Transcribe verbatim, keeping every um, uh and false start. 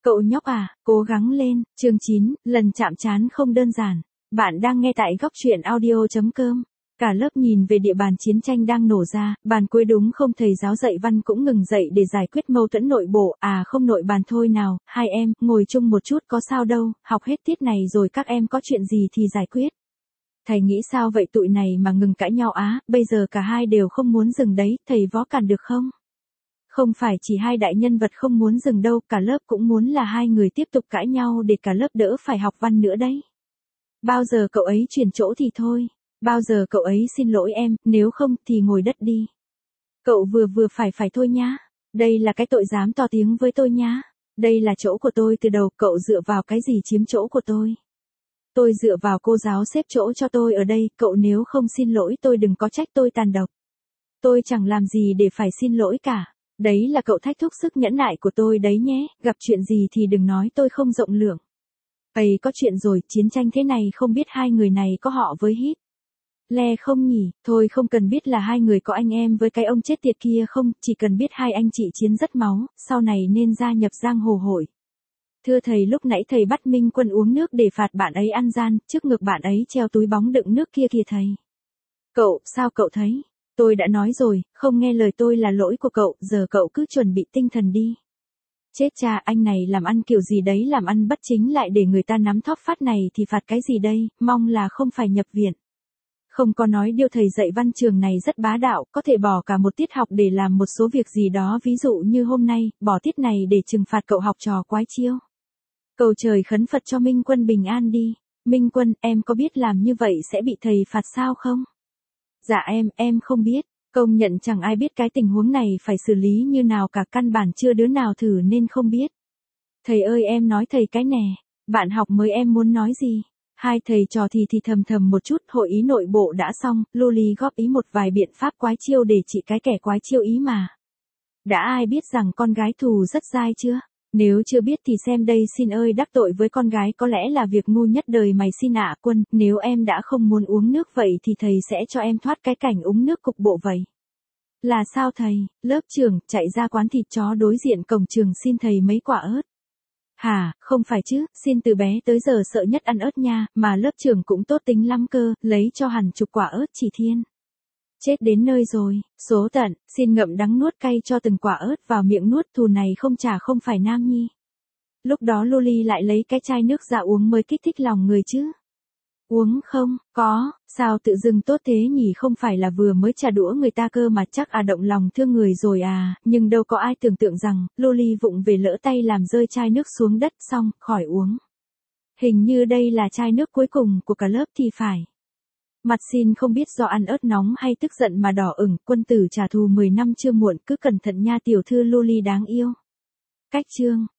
Cậu nhóc à, cố gắng lên, chương chín, lần chạm trán không đơn giản. Bạn đang nghe tại góc truyện audio chấm com. Cả lớp nhìn về địa bàn chiến tranh đang nổ ra, bàn cuối đúng không thầy giáo dạy văn cũng ngừng dậy để giải quyết mâu thuẫn nội bộ, à không nội bàn thôi nào, hai em, ngồi chung một chút có sao đâu, học hết tiết này rồi các em có chuyện gì thì giải quyết. Thầy nghĩ sao vậy tụi này mà ngừng cãi nhau á, bây giờ cả hai đều không muốn dừng đấy, thầy võ cản được không? Không phải chỉ hai đại nhân vật không muốn dừng đâu, cả lớp cũng muốn là hai người tiếp tục cãi nhau để cả lớp đỡ phải học văn nữa đấy. Bao giờ cậu ấy chuyển chỗ thì thôi, bao giờ cậu ấy xin lỗi em, nếu không thì ngồi đất đi. Cậu vừa vừa phải phải thôi nhá, đây là cái tội dám to tiếng với tôi nhá, đây là chỗ của tôi từ đầu, cậu dựa vào cái gì chiếm chỗ của tôi. Tôi dựa vào cô giáo xếp chỗ cho tôi ở đây, cậu nếu không xin lỗi tôi đừng có trách tôi tàn độc. Tôi chẳng làm gì để phải xin lỗi cả. Đấy là cậu thách thức sức nhẫn nại của tôi đấy nhé, gặp chuyện gì thì đừng nói tôi không rộng lượng. Ây có chuyện rồi, chiến tranh thế này không biết hai người này có họ với Hít Le không nhỉ, thôi không cần biết là hai người có anh em với cái ông chết tiệt kia không, chỉ cần biết hai anh chị chiến rất máu, sau này nên gia nhập giang hồ hội. Thưa thầy, lúc nãy thầy bắt Minh Quân uống nước để phạt bạn ấy ăn gian, trước ngực bạn ấy treo túi bóng đựng nước kia kìa thầy. Cậu, sao cậu thấy? Tôi đã nói rồi, không nghe lời tôi là lỗi của cậu, giờ cậu cứ chuẩn bị tinh thần đi. Chết cha, anh này làm ăn kiểu gì đấy, làm ăn bất chính lại để người ta nắm thóp phát này thì phạt cái gì đây, mong là không phải nhập viện. Không có nói điều thầy dạy văn trường này rất bá đạo, có thể bỏ cả một tiết học để làm một số việc gì đó, ví dụ như hôm nay, bỏ tiết này để trừng phạt cậu học trò quái chiêu. Cầu trời khấn Phật cho Minh Quân bình an đi. Minh Quân, em có biết làm như vậy sẽ bị thầy phạt sao không? Dạ em, em không biết, công nhận chẳng ai biết cái tình huống này phải xử lý như nào cả, căn bản chưa đứa nào thử nên không biết. Thầy ơi em nói thầy cái nè, bạn học mới em muốn nói gì? Hai thầy trò thì thì thầm thầm một chút, hội ý nội bộ đã xong, Luli góp ý một vài biện pháp quái chiêu để trị cái kẻ quái chiêu ý mà. Đã ai biết rằng con gái thù rất dai chưa? Nếu chưa biết thì xem đây, xin ơi đắc tội với con gái có lẽ là việc ngu nhất đời mày xin ạ. Quân, nếu em đã không muốn uống nước vậy thì thầy sẽ cho em thoát cái cảnh uống nước cục bộ vậy. Là sao thầy? Lớp trưởng chạy ra quán thịt chó đối diện cổng trường xin thầy mấy quả ớt. Hả, không phải chứ, xin từ bé tới giờ sợ nhất ăn ớt nha, mà lớp trưởng cũng tốt tính lắm cơ, lấy cho hẳn chục quả ớt chỉ thiên. Chết đến nơi rồi, số tận, xin ngậm đắng nuốt cay cho từng quả ớt vào miệng nuốt, thù này không trả không phải nam nhi. Lúc đó Luli lại lấy cái chai nước ra uống mới kích thích lòng người chứ. Uống không, có, sao tự dưng tốt thế nhỉ, không phải là vừa mới trả đũa người ta cơ mà, chắc à động lòng thương người rồi à, nhưng đâu có ai tưởng tượng rằng, Luli vụng về lỡ tay làm rơi chai nước xuống đất xong, khỏi uống. Hình như đây là chai nước cuối cùng của cả lớp thì phải. Mặt xin không biết do ăn ớt nóng hay tức giận mà đỏ ửng, quân tử trả thù mười năm chưa muộn, cứ cẩn thận nha tiểu thư Luli đáng yêu. Cách chương